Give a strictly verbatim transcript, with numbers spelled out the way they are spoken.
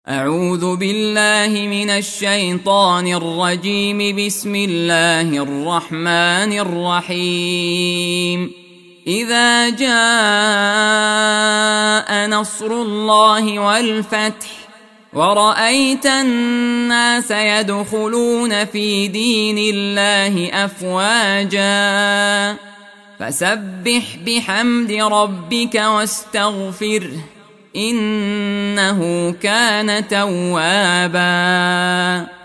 أعوذ بالله من الشيطان الرجيم. بسم الله الرحمن الرحيم. إذا جاء نصر الله والفتح ورأيت الناس يدخلون في دين الله أفواجا فسبح بحمد ربك واستغفره إنه كان توابا.